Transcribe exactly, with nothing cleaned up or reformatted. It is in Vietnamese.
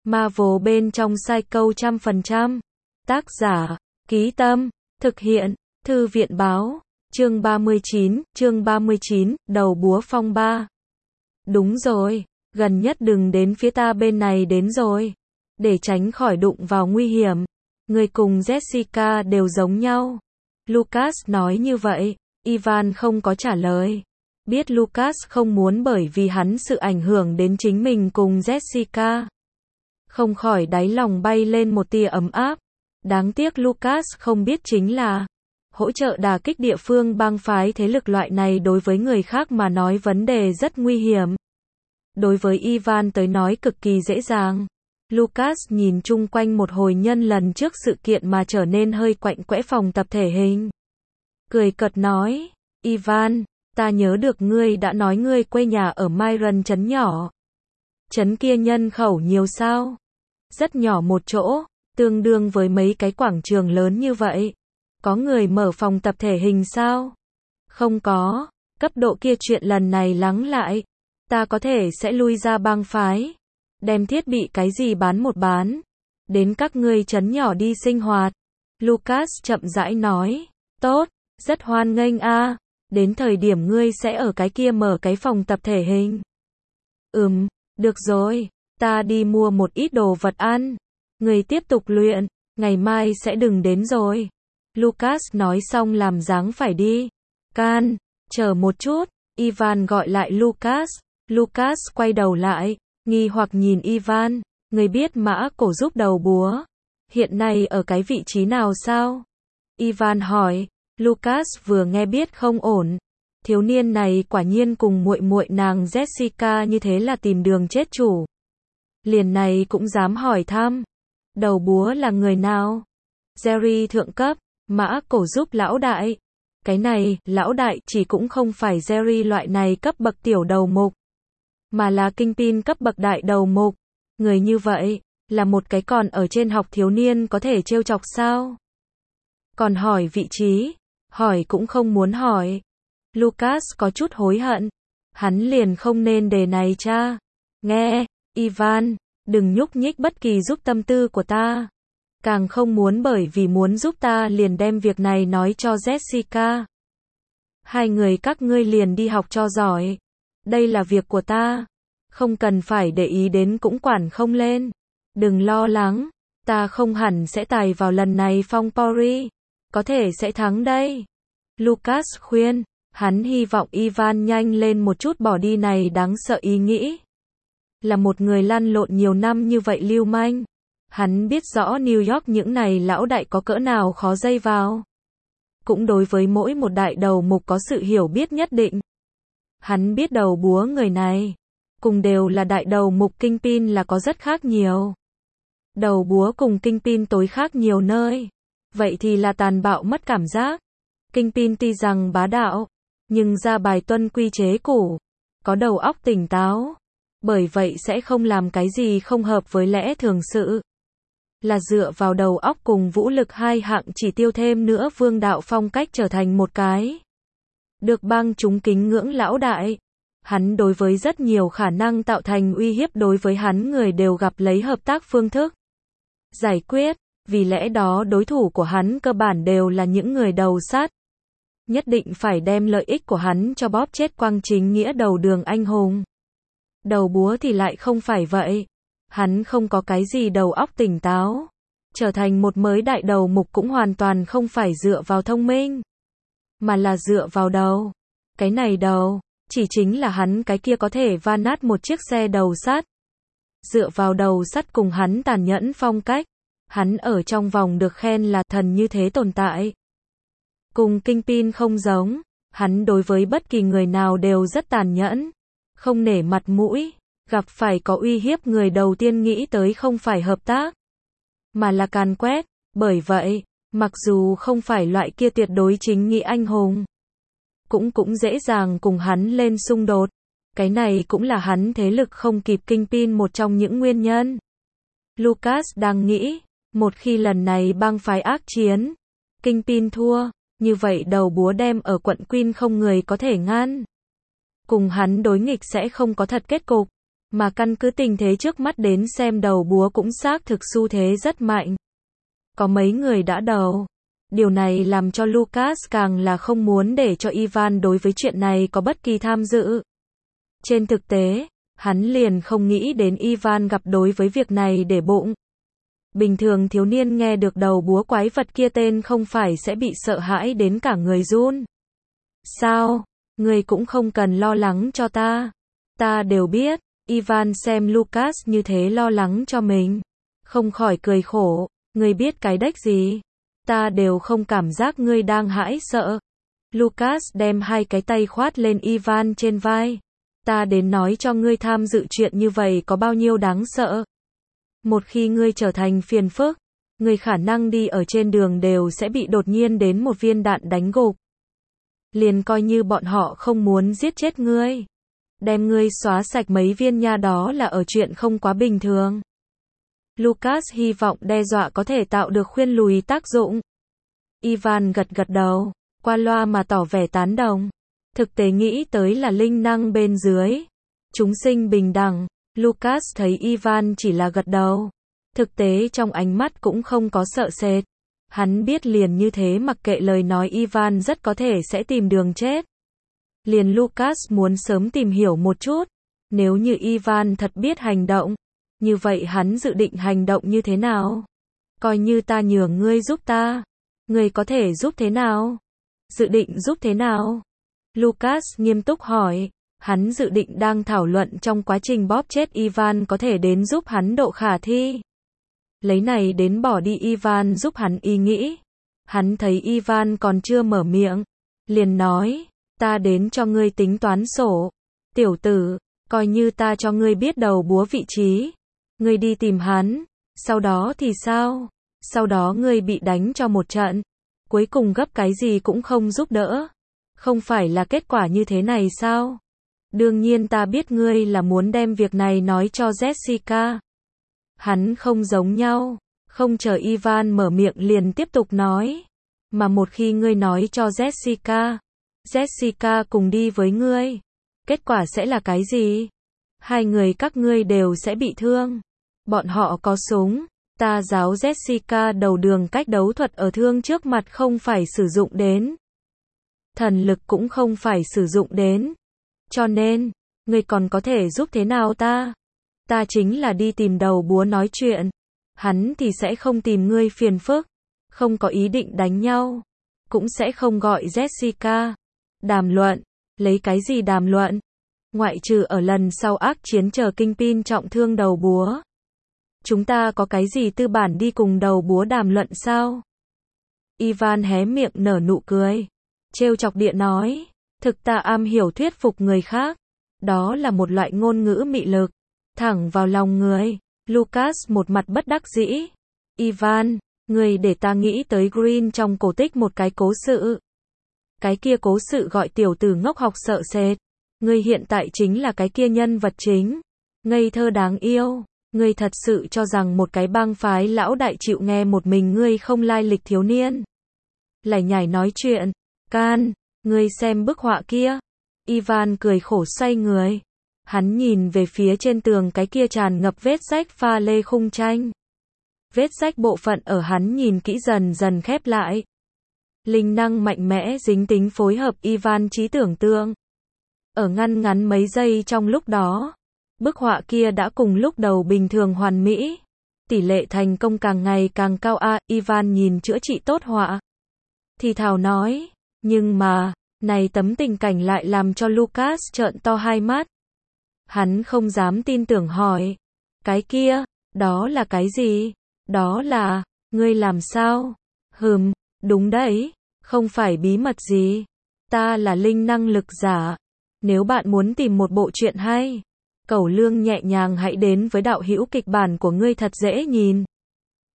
Marvel bên trong Psycho trăm phần trăm. Tác giả, Ký Tâm, thực hiện, Thư viện Báo, chương ba mươi chín, chương ba mươi chín, đầu búa phong ba. Đúng rồi, gần nhất đừng đến phía ta bên này đến rồi. Để tránh khỏi đụng vào nguy hiểm. Người cùng Jessica đều giống nhau. Lucas nói như vậy, Ivan không có trả lời. Biết Lucas không muốn bởi vì hắn sự ảnh hưởng đến chính mình cùng Jessica. Không khỏi đáy lòng bay lên một tia ấm áp. Đáng tiếc Lucas không biết chính là hỗ trợ đả kích địa phương bang phái thế lực loại này đối với người khác mà nói vấn đề rất nguy hiểm. Đối với Ivan tới nói cực kỳ dễ dàng. Lucas nhìn chung quanh một hồi nhân lần trước sự kiện mà trở nên hơi quạnh quẽ phòng tập thể hình. Cười cợt nói, Ivan, ta nhớ được ngươi đã nói ngươi quê nhà ở Myron trấn nhỏ. Trấn kia nhân khẩu nhiều sao? Rất nhỏ một chỗ, tương đương với mấy cái quảng trường lớn như vậy. Có người mở phòng tập thể hình sao? Không có, cấp độ kia chuyện lần này lắng lại. Ta có thể sẽ lui ra bang phái. Đem thiết bị cái gì bán một bán. Đến các ngươi trấn nhỏ đi sinh hoạt. Lucas chậm rãi nói, tốt, rất hoan nghênh a. Đến thời điểm ngươi sẽ ở cái kia mở cái phòng tập thể hình. Ừm, được rồi, ta đi mua một ít đồ vật ăn. Ngươi tiếp tục luyện, ngày mai sẽ đừng đến rồi. Lucas nói xong làm dáng phải đi. Can, chờ một chút, Ivan gọi lại Lucas. Lucas quay đầu lại, nghi hoặc nhìn Ivan, người biết mã cổ giúp đầu búa. Hiện nay ở cái vị trí nào sao? Ivan hỏi, Lucas vừa nghe biết không ổn. Thiếu niên này quả nhiên cùng muội muội nàng Jessica như thế là tìm đường chết chủ. Liền này cũng dám hỏi thăm. Đầu búa là người nào? Jerry thượng cấp, mã cổ giúp lão đại. Cái này, lão đại chỉ cũng không phải Jerry loại này cấp bậc tiểu đầu mục. Mà là Kingpin cấp bậc đại đầu mục. Người như vậy, là một cái còn ở trên học thiếu niên có thể trêu chọc sao? Còn hỏi vị trí, hỏi cũng không muốn hỏi. Lucas có chút hối hận. Hắn liền không nên đề này cha. Nghe, Ivan, đừng nhúc nhích bất kỳ giúp tâm tư của ta. Càng không muốn bởi vì muốn giúp ta liền đem việc này nói cho Jessica. Hai người các ngươi liền đi học cho giỏi. Đây là việc của ta. Không cần phải để ý đến cũng quản không lên. Đừng lo lắng. Ta không hẳn sẽ tài vào lần này phong Paris. Có thể sẽ thắng đây. Lucas khuyên. Hắn hy vọng Ivan nhanh lên một chút bỏ đi này đáng sợ ý nghĩ. Là một người lăn lộn nhiều năm như vậy lưu manh. Hắn biết rõ New York những này lão đại có cỡ nào khó dây vào. Cũng đối với mỗi một đại đầu mục có sự hiểu biết nhất định. Hắn biết đầu búa người này. Cùng đều là đại đầu mục Kingpin là có rất khác nhiều. Đầu búa cùng Kingpin tối khác nhiều nơi. Vậy thì là tàn bạo mất cảm giác. Kingpin tuy rằng bá đạo, nhưng ra bài tuân quy chế cũ. Có đầu óc tỉnh táo. Bởi vậy sẽ không làm cái gì không hợp với lẽ thường sự. Là dựa vào đầu óc cùng vũ lực hai hạng chỉ tiêu thêm nữa vương đạo phong cách trở thành một cái. Được bang chúng kính ngưỡng lão đại. Hắn đối với rất nhiều khả năng tạo thành uy hiếp đối với hắn người đều gặp lấy hợp tác phương thức. Giải quyết, vì lẽ đó đối thủ của hắn cơ bản đều là những người đầu sát. Nhất định phải đem lợi ích của hắn cho bóp chết quang chính nghĩa đầu đường anh hùng. Đầu búa thì lại không phải vậy. Hắn không có cái gì đầu óc tỉnh táo. Trở thành một mới đại đầu mục cũng hoàn toàn không phải dựa vào thông minh. Mà là dựa vào đầu. Cái này đầu, chỉ chính là hắn cái kia có thể va nát một chiếc xe đầu sắt. Dựa vào đầu sắt cùng hắn tàn nhẫn phong cách. Hắn ở trong vòng được khen là thần như thế tồn tại. Cùng Kingpin không giống. Hắn đối với bất kỳ người nào đều rất tàn nhẫn. Không nể mặt mũi. Gặp phải có uy hiếp người đầu tiên nghĩ tới không phải hợp tác. Mà là càn quét. Bởi vậy, mặc dù không phải loại kia tuyệt đối chính nghĩa anh hùng. Cũng cũng dễ dàng cùng hắn lên xung đột. Cái này cũng là hắn thế lực không kịp Kingpin một trong những nguyên nhân. Lucas đang nghĩ, một khi lần này bang phái ác chiến, Kingpin thua, như vậy đầu búa đem ở quận Queen không người có thể ngăn. Cùng hắn đối nghịch sẽ không có thật kết cục. Mà căn cứ tình thế trước mắt đến xem đầu búa cũng xác thực xu thế rất mạnh. Có mấy người đã đầu. Điều này làm cho Lucas càng là không muốn để cho Ivan đối với chuyện này có bất kỳ tham dự. Trên thực tế, hắn liền không nghĩ đến Ivan gặp đối với việc này để bụng. Bình thường thiếu niên nghe được đầu búa quái vật kia tên không phải sẽ bị sợ hãi đến cả người run. Sao? Ngươi cũng không cần lo lắng cho ta. Ta đều biết. Ivan xem Lucas như thế lo lắng cho mình. Không khỏi cười khổ. Ngươi biết cái đếch gì? Ta đều không cảm giác ngươi đang hãi sợ. Lucas đem hai cái tay khoát lên Ivan trên vai. Ta đến nói cho ngươi tham dự chuyện như vậy có bao nhiêu đáng sợ. Một khi ngươi trở thành phiền phức, ngươi khả năng đi ở trên đường đều sẽ bị đột nhiên đến một viên đạn đánh gục. Liền coi như bọn họ không muốn giết chết ngươi. Đem ngươi xóa sạch mấy viên nha đó là ở chuyện không quá bình thường. Lucas hy vọng đe dọa có thể tạo được khuyên lùi tác dụng. Ivan gật gật đầu, qua loa mà tỏ vẻ tán đồng. Thực tế nghĩ tới là linh năng bên dưới. Chúng sinh bình đẳng. Lucas thấy Ivan chỉ là gật đầu. Thực tế trong ánh mắt cũng không có sợ sệt. Hắn biết liền như thế mặc kệ lời nói Ivan rất có thể sẽ tìm đường chết. Liền Lucas muốn sớm tìm hiểu một chút. Nếu như Ivan thật biết hành động, như vậy hắn dự định hành động như thế nào? Coi như ta nhường ngươi giúp ta. Ngươi có thể giúp thế nào? Dự định giúp thế nào? Lucas nghiêm túc hỏi. Hắn dự định đang thảo luận trong quá trình bóp chết Ivan có thể đến giúp hắn độ khả thi. Lấy này đến bỏ đi Ivan giúp hắn ý nghĩ. Hắn thấy Ivan còn chưa mở miệng. Liền nói, ta đến cho ngươi tính toán sổ. Tiểu tử, coi như ta cho ngươi biết đầu búa vị trí. Ngươi đi tìm hắn. Sau đó thì sao? Sau đó ngươi bị đánh cho một trận. Cuối cùng gấp cái gì cũng không giúp đỡ. Không phải là kết quả như thế này sao? Đương nhiên ta biết ngươi là muốn đem việc này nói cho Jessica. Hắn không giống nhau. Không chờ Ivan mở miệng liền tiếp tục nói. Mà một khi ngươi nói cho Jessica, Jessica cùng đi với ngươi. Kết quả sẽ là cái gì? Hai người các ngươi đều sẽ bị thương. Bọn họ có súng. Ta giáo Jessica đầu đường cách đấu thuật ở thương trước mặt không phải sử dụng đến. Thần lực cũng không phải sử dụng đến. Cho nên, ngươi còn có thể giúp thế nào ta? Ta chính là đi tìm đầu búa nói chuyện. Hắn thì sẽ không tìm ngươi phiền phức. Không có ý định đánh nhau. Cũng sẽ không gọi Jessica. Đàm luận. Lấy cái gì đàm luận? Ngoại trừ ở lần sau ác chiến chờ Kingpin trọng thương đầu búa. Chúng ta có cái gì tư bản đi cùng đầu búa đàm luận sao? Ivan hé miệng nở nụ cười. Trêu chọc địa nói. Thực ta am hiểu thuyết phục người khác. Đó là một loại ngôn ngữ mị lực. Thẳng vào lòng người. Lucas một mặt bất đắc dĩ. Ivan, người để ta nghĩ tới Green trong cổ tích một cái cố sự. Cái kia cố sự gọi tiểu tử ngốc học sợ sệt. Ngươi hiện tại chính là cái kia nhân vật chính. Ngây thơ đáng yêu. Ngươi thật sự cho rằng một cái bang phái lão đại chịu nghe một mình ngươi không lai lịch thiếu niên. Lải nhải nói chuyện. Can, ngươi xem bức họa kia. Ivan cười khổ xoay người. Hắn nhìn về phía trên tường cái kia tràn ngập vết rách pha lê khung tranh. Vết rách bộ phận ở hắn nhìn kỹ dần dần khép lại. Linh năng mạnh mẽ dính tính phối hợp Ivan trí tưởng tượng. Ở ngăn ngắn mấy giây trong lúc đó, bức họa kia đã cùng lúc đầu bình thường hoàn mỹ. Tỷ lệ thành công càng ngày càng cao a. À, Ivan nhìn chữa trị tốt họa. Thì thào nói, nhưng mà, này tấm tình cảnh lại làm cho Lucas trợn to hai mắt. Hắn không dám tin tưởng hỏi. Cái kia, đó là cái gì? Đó là, ngươi làm sao? Hừm, đúng đấy, không phải bí mật gì. Ta là linh năng lực giả. Nếu bạn muốn tìm một bộ truyện hay, Cẩu Lương nhẹ nhàng hãy đến với đạo hữu kịch bản của ngươi thật dễ nhìn.